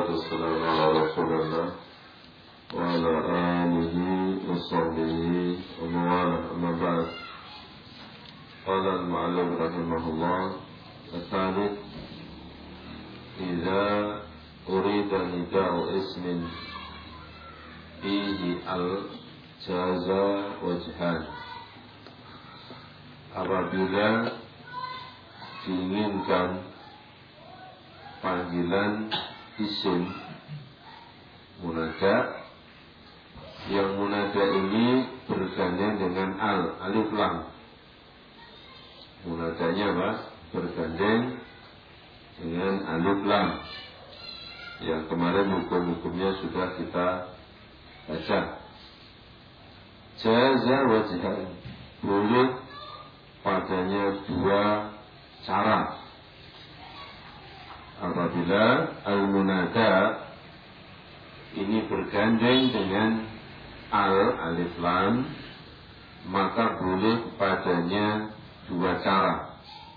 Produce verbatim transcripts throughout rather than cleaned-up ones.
wassalamu ala Rasulillah wa ala alihi wa sahbihi wa mawala amma ba'd. Qala al-mu'allim rahimahullah al-thalith idza urida nida'u ismin fihi al-jaza wajhan. Apabila diinginkan panggilan isim munada, yang munada ini bergandeng dengan al, alif lam. Munadanya apa? Bergandeng dengan alif lam. Yang kemarin hukum-hukumnya sudah kita baca. Jaza wajhan, boleh padanya dua cara. Apabila al-munada ini bergandeng dengan al, alif lam, maka boleh padanya dua cara.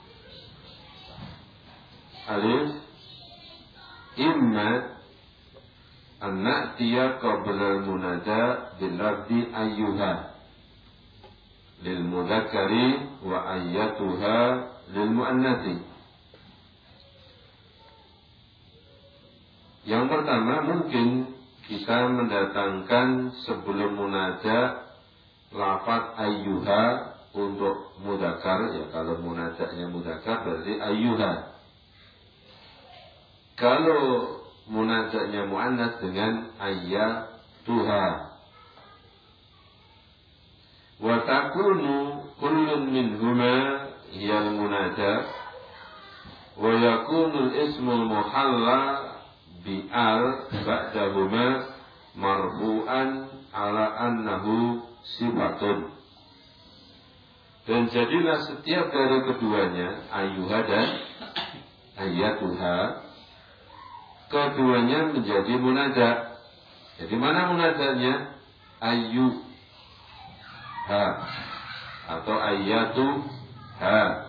Alif, imma an na'tiya qabla al-munada bil lafzi ayyuha lil mudzakkari wa ayyatuha lil muannatsi. Yang pertama, mungkin kita mendatangkan sebelum munada lafaz ayyuha untuk mudzakkar, ya kalau munadanya mudzakkar berarti ayyuha. Kalau munadanya muannats dengan ayyatuha. Wa takunu kullun minhuma hiyal munada wa yakunu al-ismul muhalla bi'al ba'dahuma marfu'an ala annahu sifatun. Dan jadilah setiap dari keduanya, ayyuha dan ayyatuha, keduanya menjadi munada. Jadi mana munadanya? Ayyuha atau ayyatuha.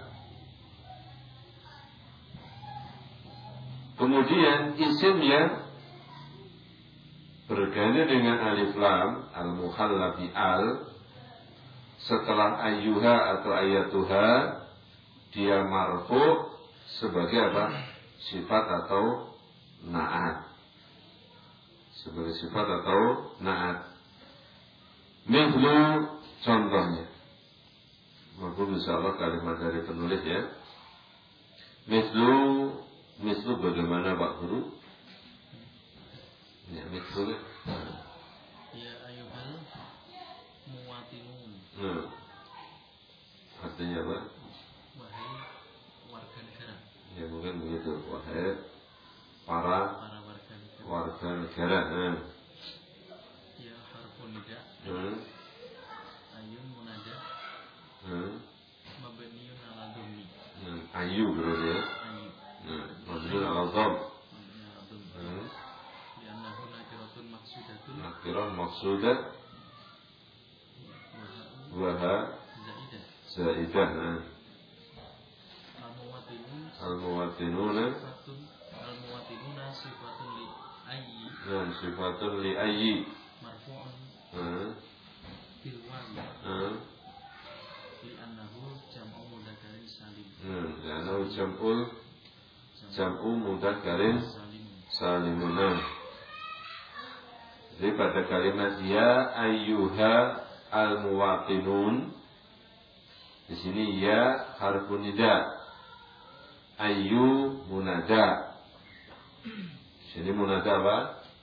Kemudian isim yang bergandeng dengan alif lam, al-mukhalla bi al, setelah ayyuha atau ayyatuha, dia marfu sebagai apa? Sifat atau na'at. Sebagai sifat atau na'at. Mithlu, contohnya. Maupun insyaallah kalimat dari penulis ya. Mithlu, mislu bagaimana Pak Guru? Ya, mislu. Ya ayyuhal muwatinun. Nah. Artinya apa? Wahai warga negara. Ya mungkin begitu. Wahai para, para warga negara. Warga negara. Nah. Ya harfun nida. Hmm. Ayyun munada. Hmm. Mabniun ala dhammi. Hmm. Ayu berarti ya. Nah, mabniun ala dhamm. Hmm. Li'annahu nakiratun maqsudatun. Nakirah maqsudat. Waha zaidah. Zaidah. Nah. Al-muwatinun. Al-muwatinuna. Al-muwatinuna sifatun li ayyi. Nah, sifatun li ayyi. Marfu'un. Hmm. Bil wawi. Hmm. Li'annahu jam'u mudzakkar salim. Hmm. Li'annahu jam'ul jam'u mudzakkarin salimun. Jadi pada kalimat ya ayyuha al-muwatinun, di sini ya harfun nida, ayyu munada. Di sini munada apa?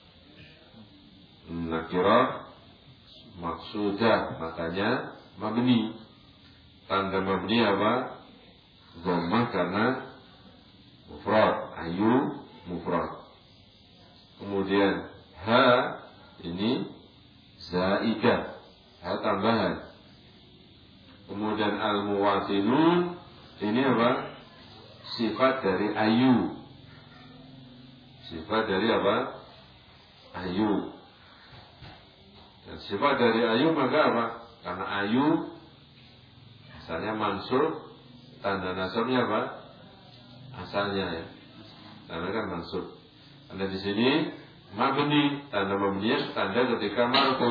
Nakirah maksudah, makanya mabni. Tanda mabni apa? Dhammah karena mufrad, ayu mufrad. Kemudian ha ini zaidah, ha tambahan. Kemudian al-muwatinun ini apa? Sifat dari ayu. Sifat dari apa? Ayu. Dan sifat dari ayu maka apa? Karena ayu asalnya mansub, tanda nasabnya apa? Asalnya ya. Karena kan mansub. Karena di sini mabni, tanda mabni tanda ketika marfu,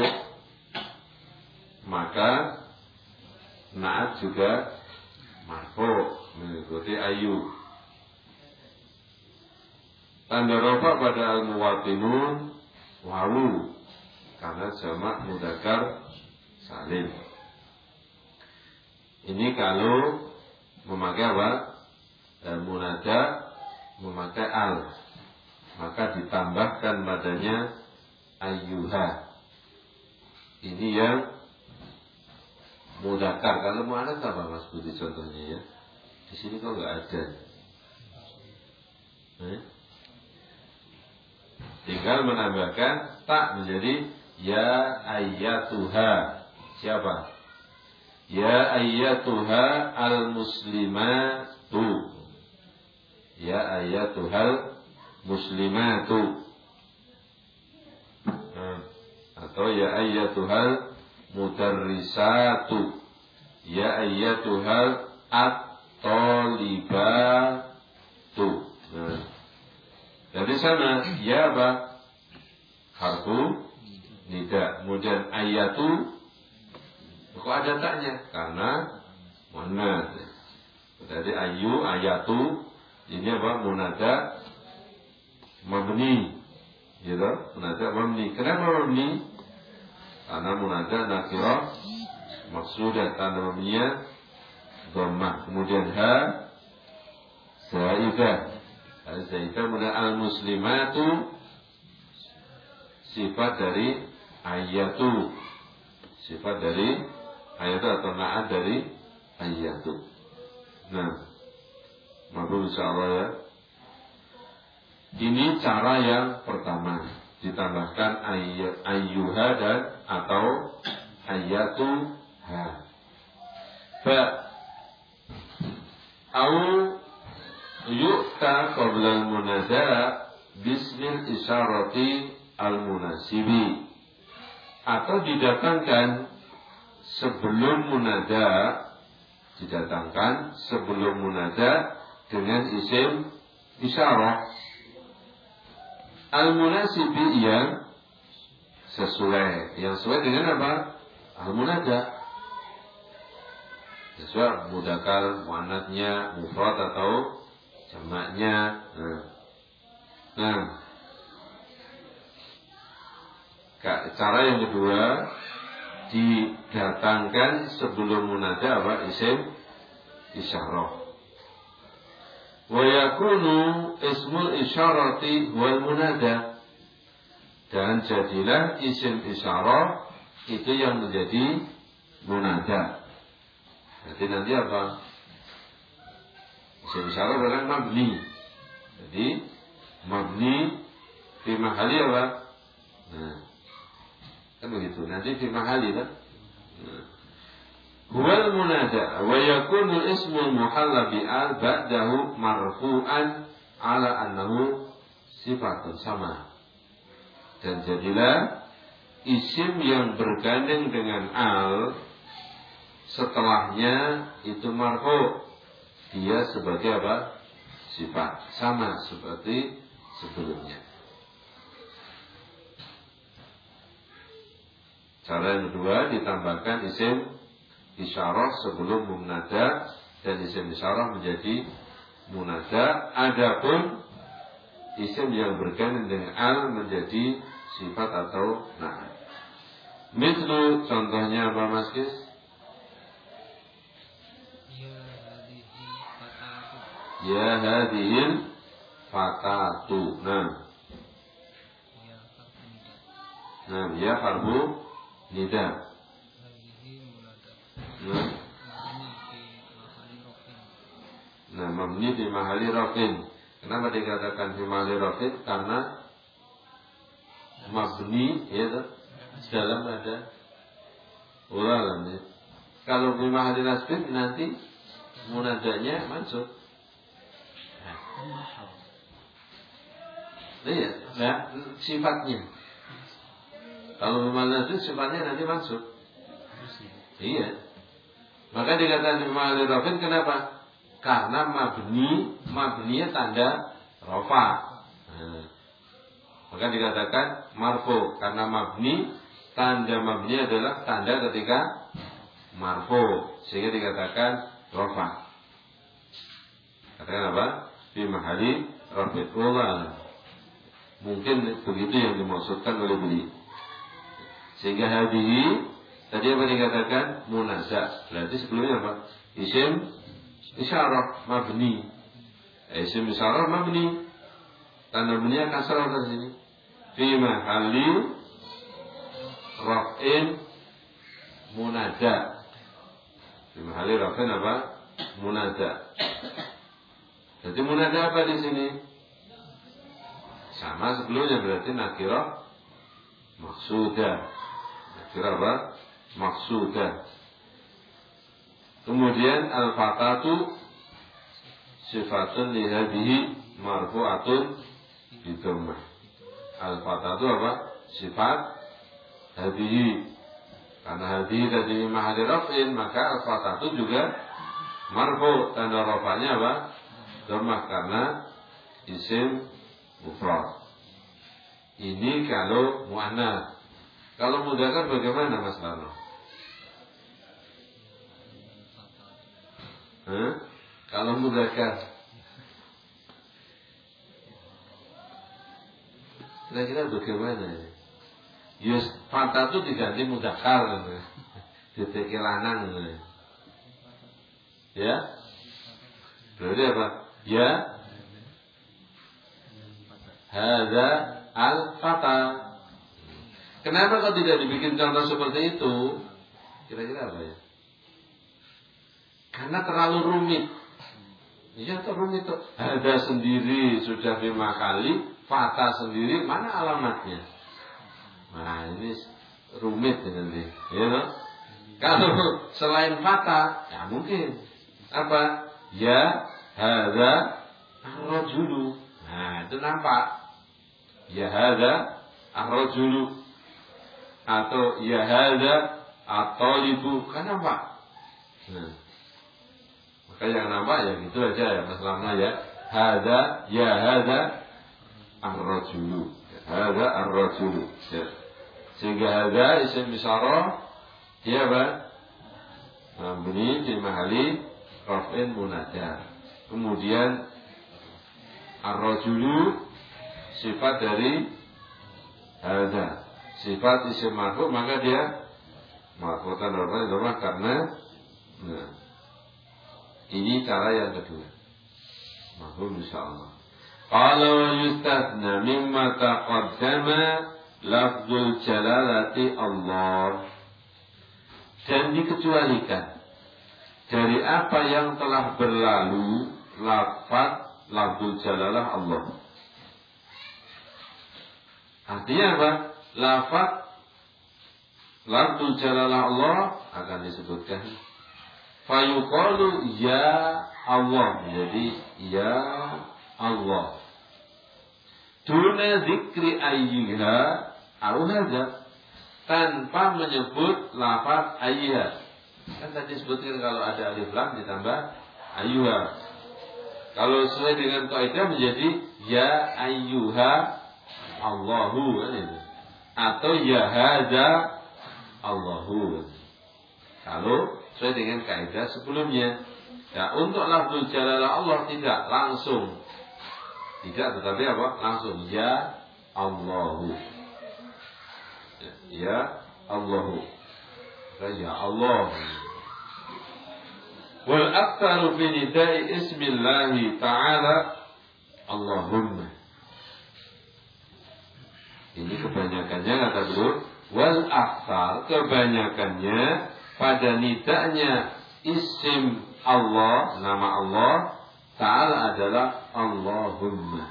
maka naat juga marfu mengikuti ayu. Tanda rafa pada al-muwatinun wawu karena jamak mudzakkar salim. Ini kalau memakai apa? Dan munada memakai al, maka ditambahkan padanya ayyuha. Ini yang mudzakkar. Kalau muannats apa Mas Budi contohnya ya? Di sini kok nggak ada. Eh? Tinggal menambahkan tak menjadi ya ayyatuha. Siapa? Ya ayyatuha al-muslimatu. Ya ayyatuhal muslimatu. Hmm. Atau ya ayyatuhal mudarrisatu. Ya ayyatuhal at-talibatu. Nah. Dari sana ya apa? Harfu nida. Kemudian ayatu, kok ada taknya? Karena munad. Jadi ayu, ayatu, ini apa? Munada mabni. Gitu? Munada mabni. Kenapa mabni? Karena munada nakirah maksudah, tanda mabninya dhammah. Kemudian ha zaidah. Al-Zaidah kemudian al-muslimatu sifat dari ayatu, sifat dari ayatu atau na'at dari ayatu. Nah, mampu insyaallah ya. Ini cara yang pertama, ditambahkan ayyuha dan atau ayatuha. Fa au yu'ta qabla al-munada bismil isyarati al-munasibi, atau didatangkan sebelum munada, didatangkan sebelum munada dengan isim isyarah al-munasibi yang sesuai, yang sesuai dengan apa? Al-munada, sesuai mudzakkar muannatnya, mufrad atau jamaknya. Nah, nah. Cara yang kedua, didatangkan sebelum munada apa? Isim isyarah. Wa yakunu ismul isyarati wal munada, dan jadilah isim isyarah itu yang menjadi munada. Jadi nanti apa? Isim isyarah adalah mabni. Jadi mabni fi mahali apa? Nah, kan begitu. Nanti fi mahali kan? Nah. Huwal munada wa yakunu ismul muhalla bi al ba'dahu marfu'an ala annahu sifatun sama. Dan jadilah isim yang bergandeng dengan al setelahnya itu marfu'. Dia sebagai apa? Sifat, sama seperti sebelumnya. Cara yang kedua, ditambahkan isim isyarah sebelum munada dan isim isyarah menjadi munada. Adapun isim yang bergandeng dengan al menjadi sifat atau na'at. Mithlu, contohnya apa Mas Kis? Ya hadhil fatatu. Nah, nah ya harfu nida. Nah, nah mabni fi mahali rafin. Kenapa dikatakan fi mahali rafin? Karena mabni ya dalam ada ulangan. Kalau fi mahali nasbin nanti munadanya mansub. Iya, nah, sifatnya. Kalau memang itu sifatnya nanti masuk. Iya. Maka dikatakan ma'al rafin kenapa? Karena mabni, mabninya tanda rafa. Nah, Maka dikatakan marfu karena mabni, tanda mabni adalah tanda ketika marfu, sehingga dikatakan rafa. Katakan apa? Fi mahalli raf'ullah. Mungkin begitu yang dimaksudkan oleh beliau. Sehingga hadhihi tadi apa dikatakan munazah. Berarti sebelumnya apa? Isim isyarah mabni. Isim isyarah mabni. Tanda mabni kasrah di sini. Fi mahalli raf'in munada. Fi mahalli raf'in apa? Munada. Jadi munada apa di sini? Sama sebelumnya, berarti nakirah maksudah. Nakirah apa? Maksudah. Kemudian al-fatatu sifatun li hadhihi marfu'atun bi dhammah. Al-fatatu apa? Sifat hadhihi. Karena hadhihi tadi mahalli raf'in, maka al-fatatu juga marfu'. Tanda rafa'nya apa? Dhammah karena isim mufrad. Ini kalau muannats. Kalau mudzakkar bagaimana Mas Larno? Hah? Kalau mudzakkar kira-kira bagaimana? Yus fata itu diganti mudzakkar, diteke lanang. Ya? Berarti apa? Ya hadza al-fata. Kenapa kok tidak dibikin contoh seperti itu? Kira-kira apa ya? Karena terlalu rumit. Iya tuh rumit tuh. Hadza sendiri sudah lima kali, fata sendiri mana alamatnya? Nah ini rumit nanti. Ya no? Kalau selain fata, ya mungkin apa? Ya hadza ar-rajulu. Nah itu nampak. Ya hadza ar-rajulu atau ya hadza at-talibu, kan nampak. Nah, maka yang nampak ya gitu aja ya Mas Lama ya. Hadza ya hadza ar-rajulu. Ya, hadza ar-rajulu. Ya. Sehingga hadza isim isyarah dia apa? Mabni fi mahalli raf'in munada. Kemudian ar-rajulu sifat dari hadza, sifat isim marfu, maka dia marfu'atan rafa'an karena nah, ini cara yang kedua. Mafhum insyaallah. Qala yustathna mimma taqaddama lafzul jalalati Allah. Dan dikecualikan dari apa yang telah berlalu lafaz lafzul jalalah Allah. Artinya apa? Lafaz lafzul jalalah Allah akan disebutkan fayuqalu ya Allah. Jadi ya Allah. Duna zikri ayyiha au hadza, tanpa menyebut lafaz ayyiha. Kan tadi sebutkan kalau ada alif lam ditambah ayyuha. Kalau sesuai dengan kaidah menjadi ya ayyuha Allahu kan itu. Atau ya hadza Allahu. Kalau sesuai dengan kaidah sebelumnya. Ya, untuk lafzul jalalah Allah tidak langsung. Tidak, tetapi apa? Langsung ya Allahu. Ya, ya Allahu. Ya Allah. Wal aktsaru fi nida'i ismillah ta'ala Allahumma. Ini kebanyakannya kata beliau, wal aktsar, kebanyakannya pada nidanya isim Allah, nama Allah Ta'ala adalah Allahumma.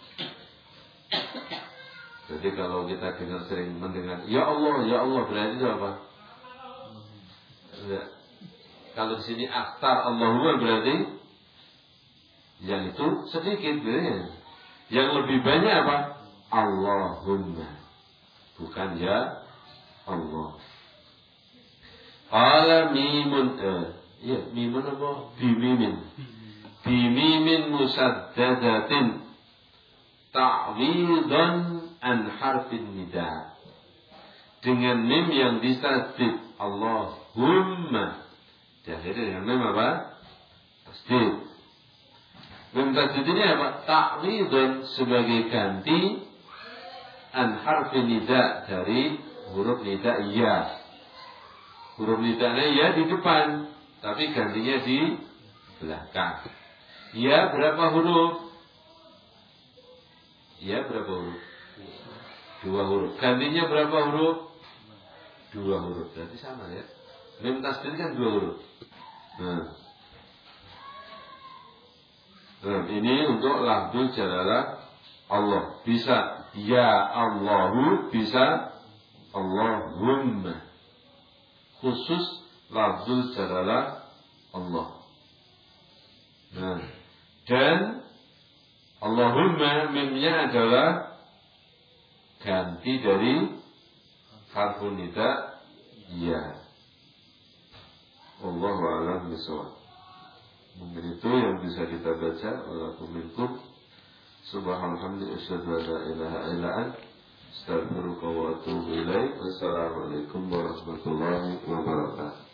Jadi kalau kita dengar sering mendengar ya Allah, ya Allah, berarti itu apa? Ya. Kalau di sini aktar Allahumma berarti yang itu sedikit berarti. Yang lebih banyak apa? Allahumma. Bukan ya Allah. Qala mimun eh, ya mimun apa? Bimimin. Bimimin musaddadatin ta'widan an harfin nida. Dengan mim yang ditasdid. Allahumma. Diakhiri dengan mim apa? Tasdid. Mim tasdid ini apa? Ta'widun sebagai ganti an harfin nida dari huruf nida iya. Huruf nidanya iya di depan, tapi gantinya di belakang. Ya berapa huruf? Ya berapa huruf? Dua huruf. Gantinya berapa huruf? Dua huruf. Berarti sama ya. Mim tasdid kan dua huruf. Nah. Nah, ini untuk lafzul jalalah Allah. Bisa ya Allahu, bisa Allahumma. Khusus lafzul jalalah Allah. Nah, dan Allahumma mimnya adalah ganti dari harfun nida ya. Wallahu a'lam bishawab. Mungkin itu yang bisa kita baca. Walakum minkum subhanallah asyhadu an la ilaha illa anta astaghfiruka wa atubu ilaik. Wassalamualaikum warahmatullahi wabarakatuh.